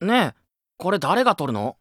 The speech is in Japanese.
ねえ、これ誰が撮るの？